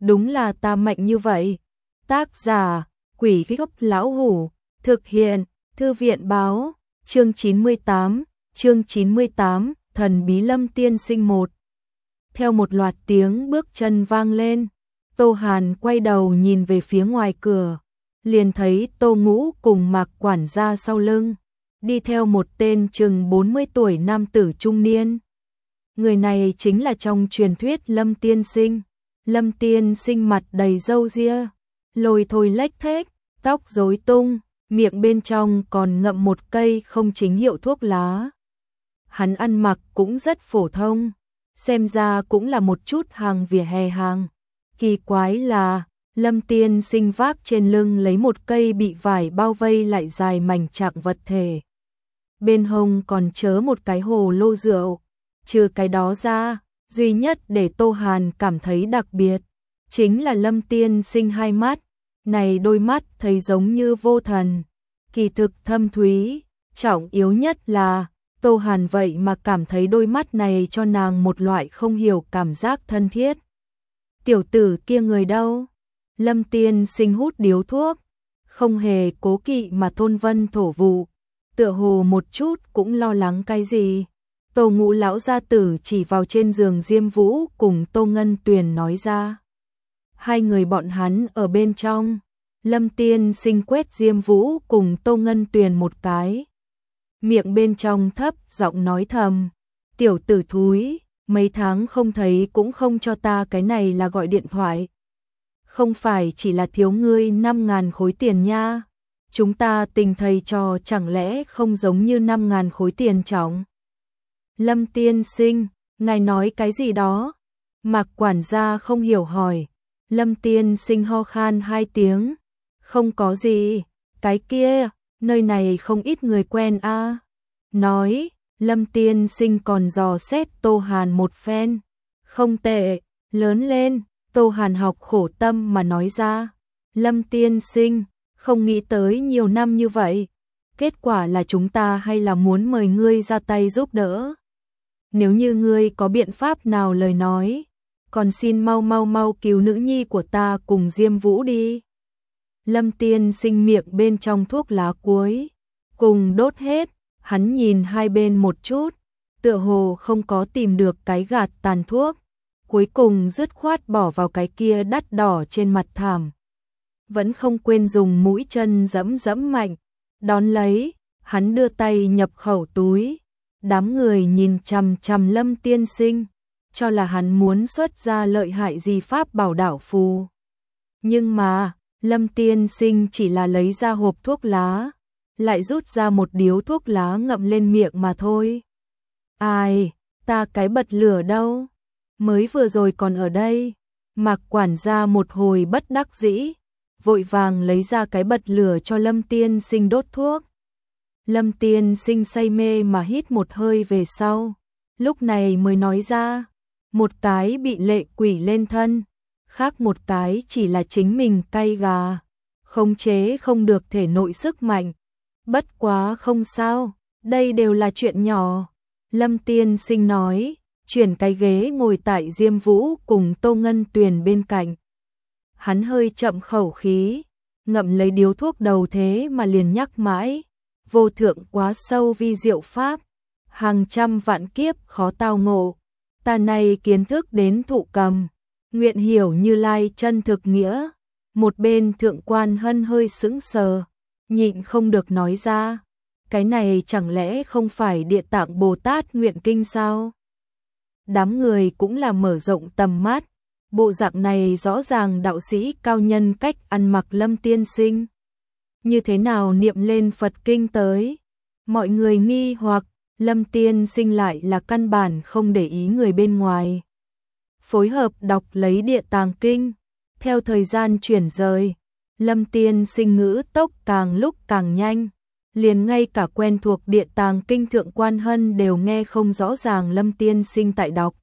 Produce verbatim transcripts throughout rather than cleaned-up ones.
đúng là ta mạnh như vậy. Tác giả, Quỷ Gốc Lão Hủ, thực hiện, Thư viện báo, chương chín mươi tám, chương chín mươi tám, Thần Bí Lâm Tiên Sinh một. Theo một loạt tiếng bước chân vang lên, Tô Hàn quay đầu nhìn về phía ngoài cửa, liền thấy Tô Ngũ cùng Mạc quản gia sau lưng, đi theo một tên chừng bốn mươi tuổi nam tử trung niên. Người này chính là trong truyền thuyết Lâm Tiên Sinh. Lâm Tiên Sinh mặt đầy râu ria, lôi thôi lếch thếch, tóc rối tung, miệng bên trong còn ngậm một cây không chính hiệu thuốc lá. Hắn ăn mặc cũng rất phổ thông, xem ra cũng là một chút hàng vỉa hè hàng. Kỳ quái là, Lâm Tiên Sinh vác trên lưng lấy một cây bị vải bao vây lại dài mảnh trạng vật thể. Bên hông còn chớ một cái hồ lô rượu. Trừ cái đó ra, duy nhất để Tô Hàn cảm thấy đặc biệt, chính là Lâm Tiên Sinh hai mắt. Này đôi mắt thấy giống như vô thần, kỳ thực thâm thúy, trọng yếu nhất là, Tô Hàn vậy mà cảm thấy đôi mắt này cho nàng một loại không hiểu cảm giác thân thiết. Tiểu tử kia người đâu? Lâm Tiên Sinh hút điếu thuốc, không hề cố kỵ mà thôn vân thổ vụ, tựa hồ một chút cũng lo lắng cái gì. Tô Ngũ lão gia tử chỉ vào trên giường Diêm Vũ cùng Tô Ngân Tuyền nói ra. Hai người bọn hắn ở bên trong. Lâm Tiên Sinh quét Diêm Vũ cùng Tô Ngân Tuyền một cái. Miệng bên trong thấp giọng nói thầm. Tiểu tử thúi, mấy tháng không thấy cũng không cho ta cái này là gọi điện thoại. Không phải chỉ là thiếu ngươi năm ngàn khối tiền nha. Chúng ta tình thầy trò chẳng lẽ không giống như năm ngàn khối tiền trọng. Lâm Tiên Sinh, ngài nói cái gì đó? Mạc quản gia không hiểu hỏi. Lâm Tiên Sinh ho khan hai tiếng. Không có gì, cái kia, nơi này không ít người quen a. À. Nói, Lâm Tiên Sinh còn dò xét Tô Hàn một phen. Không tệ, lớn lên, Tô Hàn học khổ tâm mà nói ra. Lâm Tiên Sinh, không nghĩ tới nhiều năm như vậy. Kết quả là chúng ta hay là muốn mời ngươi ra tay giúp đỡ. Nếu như ngươi có biện pháp nào lời nói, còn xin mau mau mau cứu nữ nhi của ta cùng Diêm Vũ đi. Lâm Tiên Sinh miệng bên trong thuốc lá cuối, cùng đốt hết, hắn nhìn hai bên một chút, tựa hồ không có tìm được cái gạt tàn thuốc, cuối cùng dứt khoát bỏ vào cái kia đắt đỏ trên mặt thảm. Vẫn không quên dùng mũi chân giẫm giẫm mạnh, đón lấy, hắn đưa tay nhập khẩu túi. Đám người nhìn chằm chằm Lâm Tiên Sinh, cho là hắn muốn xuất ra lợi hại gì pháp bảo đảo phù. Nhưng mà, Lâm Tiên Sinh chỉ là lấy ra hộp thuốc lá, lại rút ra một điếu thuốc lá ngậm lên miệng mà thôi. Ai, ta cái bật lửa đâu? Mới vừa rồi còn ở đây. Mạc quản gia một hồi bất đắc dĩ, vội vàng lấy ra cái bật lửa cho Lâm Tiên Sinh đốt thuốc. Lâm Tiên Sinh say mê mà hít một hơi về sau, lúc này mới nói ra, một cái bị lệ quỷ lên thân, khác một cái chỉ là chính mình cay gà, khống chế không được thể nội sức mạnh. Bất quá không sao, đây đều là chuyện nhỏ. Lâm Tiên Sinh nói, chuyển cái ghế ngồi tại Diêm Vũ cùng Tô Ngân Tuyền bên cạnh. Hắn hơi chậm khẩu khí, ngậm lấy điếu thuốc đầu thế mà liền nhắc mãi. Vô thượng quá sâu vi diệu pháp, hàng trăm vạn kiếp khó tao ngộ, ta này kiến thức đến thụ cầm, nguyện hiểu Như Lai chân thực nghĩa. Một bên thượng quan hân hơi sững sờ, nhịn không được nói ra, cái này chẳng lẽ không phải Địa Tạng Bồ Tát nguyện kinh sao? Đám người cũng là mở rộng tầm mắt, bộ dạng này rõ ràng đạo sĩ cao nhân cách ăn mặc Lâm Tiên Sinh. Như thế nào niệm lên Phật kinh tới? Mọi người nghi hoặc, Lâm Tiên Sinh lại là căn bản không để ý người bên ngoài. Phối hợp đọc lấy Địa Tạng kinh, theo thời gian chuyển rời, Lâm Tiên Sinh ngữ tốc càng lúc càng nhanh, liền ngay cả quen thuộc Địa Tạng kinh thượng quan hân đều nghe không rõ ràng Lâm Tiên Sinh tại đọc.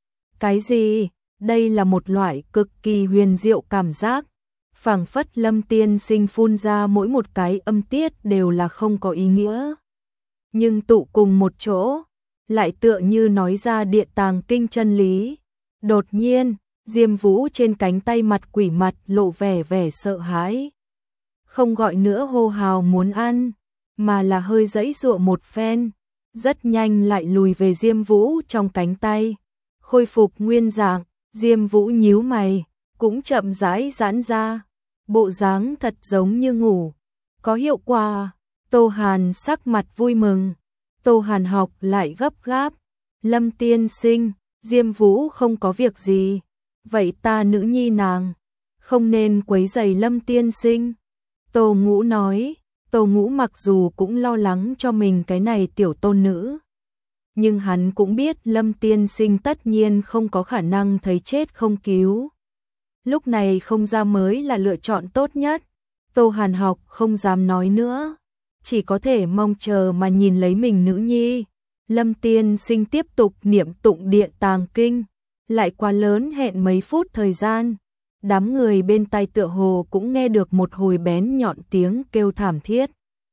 Cái gì? Đây là một loại cực kỳ huyền diệu cảm giác. Phảng phất Lâm Tiên Sinh phun ra mỗi một cái âm tiết đều là không có ý nghĩa. Nhưng tụ cùng một chỗ, lại tựa như nói ra Địa Tạng kinh chân lý. Đột nhiên, Diêm Vũ trên cánh tay mặt quỷ mặt lộ vẻ vẻ sợ hãi. Không gọi nữa hô hào muốn ăn, mà là hơi giãy giụa một phen, rất nhanh lại lùi về Diêm Vũ trong cánh tay, khôi phục nguyên dạng. Diêm Vũ nhíu mày, cũng chậm rãi giãn ra, bộ dáng thật giống như ngủ. Có hiệu quả. Tô Hàn sắc mặt vui mừng. Tô Hàn học lại gấp gáp. Lâm tiên sinh, Diêm Vũ không có việc gì. Vậy ta nữ nhi nàng, không nên quấy rầy Lâm tiên sinh. Tô Ngũ nói. Tô Ngũ mặc dù cũng lo lắng cho mình cái này tiểu tôn nữ, nhưng hắn cũng biết Lâm tiên sinh tất nhiên không có khả năng thấy chết không cứu. Lúc này không ra mới là lựa chọn tốt nhất. Tô Hàn học không dám nói nữa, chỉ có thể mong chờ mà nhìn lấy mình nữ nhi. Lâm tiên sinh tiếp tục niệm tụng Địa Tàng Kinh, lại quá lớn hẹn mấy phút thời gian. Đám người bên tai tựa hồ cũng nghe được một hồi bén nhọn tiếng kêu thảm thiết.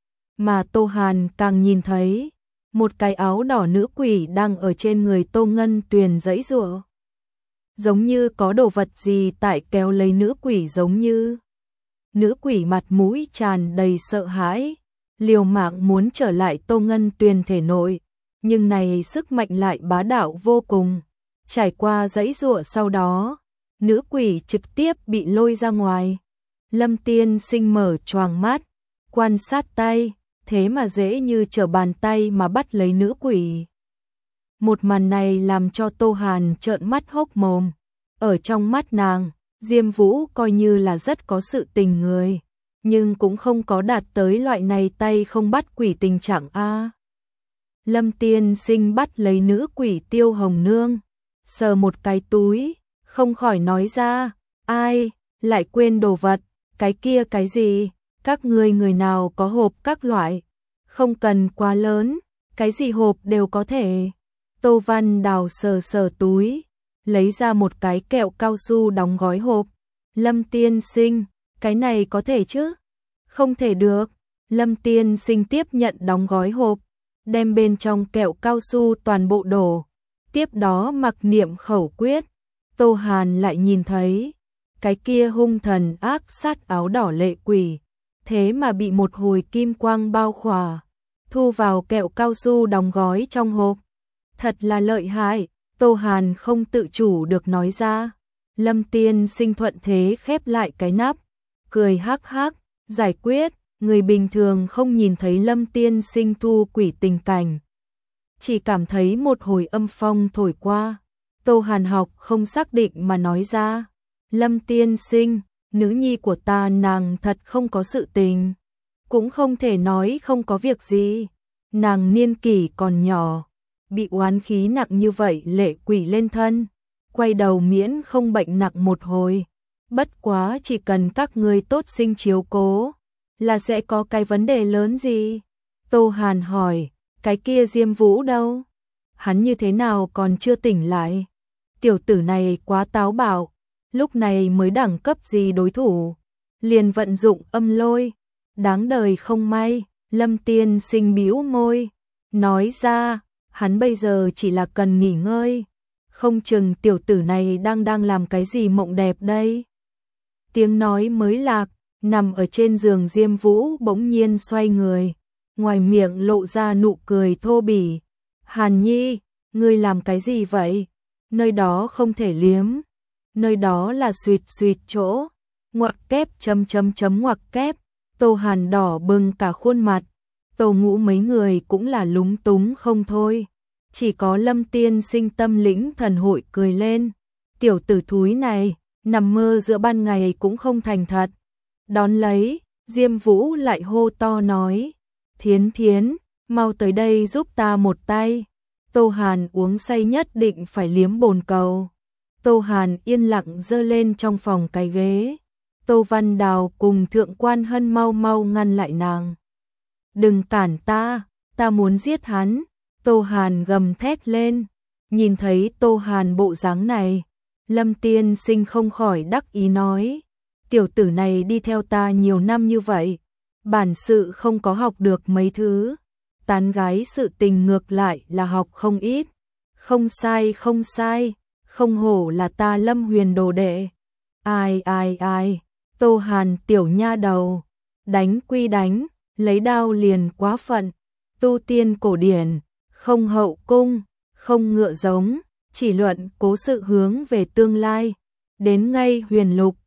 Mà Tô Hàn càng nhìn thấy một cái áo đỏ nữ quỷ đang ở trên người Tô Ngân Tuyền giãy giụa. Giống như có đồ vật gì tại kéo lấy nữ quỷ giống như. Nữ quỷ mặt mũi tràn đầy sợ hãi, liều mạng muốn trở lại Tô Ngân Tuyền thể nội, nhưng này sức mạnh lại bá đạo vô cùng. Trải qua giãy giụa sau đó, nữ quỷ trực tiếp bị lôi ra ngoài. Lâm tiên sinh mở choàng mắt, quan sát tay, thế mà dễ như trở bàn tay mà bắt lấy nữ quỷ. Một màn này làm cho Tô Hàn trợn mắt hốc mồm. Ở trong mắt nàng, Diêm Vũ coi như là rất có sự tình người, nhưng cũng không có đạt tới loại này tay không bắt quỷ tình trạng a. Lâm tiên sinh bắt lấy nữ quỷ Tiêu Hồng Nương, sờ một cái túi, không khỏi nói ra, ai, lại quên đồ vật, cái kia cái gì, các ngươi người nào có hộp các loại, không cần quá lớn, cái gì hộp đều có thể. Tô Văn Đào sờ sờ túi, lấy ra một cái kẹo cao su đóng gói hộp. Lâm tiên sinh, cái này có thể chứ? Không thể được. Lâm tiên sinh tiếp nhận đóng gói hộp, đem bên trong kẹo cao su toàn bộ đổ, tiếp đó mặc niệm khẩu quyết. Tô Hàn lại nhìn thấy cái kia hung thần ác sát áo đỏ lệ quỷ, thế mà bị một hồi kim quang bao khỏa, thu vào kẹo cao su đóng gói trong hộp. Thật là lợi hại. Tô Hàn không tự chủ được nói ra. Lâm tiên sinh thuận thế khép lại cái nắp, cười hắc hắc, giải quyết. Người bình thường không nhìn thấy Lâm tiên sinh thu quỷ tình cảnh, chỉ cảm thấy một hồi âm phong thổi qua. Tô Hàn học không xác định mà nói ra, Lâm tiên sinh, nữ nhi của ta nàng thật không có sự tình, cũng không thể nói không có việc gì. Nàng niên kỷ còn nhỏ, bị oán khí nặng như vậy lệ quỷ lên thân, quay đầu miễn không bệnh nặng một hồi. Bất quá chỉ cần các ngươi tốt sinh chiếu cố, là sẽ có cái vấn đề lớn gì? Tô Hàn hỏi, cái kia Diêm Vũ đâu? Hắn như thế nào còn chưa tỉnh lại? Tiểu tử này quá táo bạo, lúc này mới đẳng cấp gì đối thủ, liền vận dụng âm lôi, đáng đời không may. Lâm tiên sinh bĩu môi, nói ra, hắn bây giờ chỉ là cần nghỉ ngơi, không chừng tiểu tử này đang đang làm cái gì mộng đẹp đây. Tiếng nói mới lạc, nằm ở trên giường Diêm Vũ bỗng nhiên xoay người, ngoài miệng lộ ra nụ cười thô bỉ. Hàn Nhi, ngươi làm cái gì vậy? Nơi đó không thể liếm, nơi đó là suyệt suyệt chỗ, ngoặc kép chấm chấm chấm ngoặc kép. Tô Hàn đỏ bừng cả khuôn mặt, Tô Ngũ mấy người cũng là lúng túng không thôi. Chỉ có Lâm tiên sinh tâm lĩnh thần hội cười lên. Tiểu tử thúi này, nằm mơ giữa ban ngày cũng không thành thật. Đón lấy, Diêm Vũ lại hô to nói, Thiến Thiến, mau tới đây giúp ta một tay. Tô Hàn uống say nhất định phải liếm bồn cầu. Tô Hàn yên lặng giơ lên trong phòng cái ghế. Tô Văn Đào cùng Thượng Quan Hân mau mau ngăn lại nàng. Đừng cản ta, ta muốn giết hắn. Tô Hàn gầm thét lên. Nhìn thấy Tô Hàn bộ dáng này, Lâm tiên sinh không khỏi đắc ý nói, tiểu tử này đi theo ta nhiều năm như vậy, bản sự không có học được mấy thứ, tán gái sự tình ngược lại là học không ít. Không sai không sai, không hổ là ta Lâm Huyền đồ đệ. Ai ai ai, Tô Hàn tiểu nha đầu, đánh quy đánh, lấy đao liền quá phận, tu tiên cổ điển, không hậu cung, không ngựa giống, chỉ luận cố sự hướng về tương lai, đến ngay huyền lục,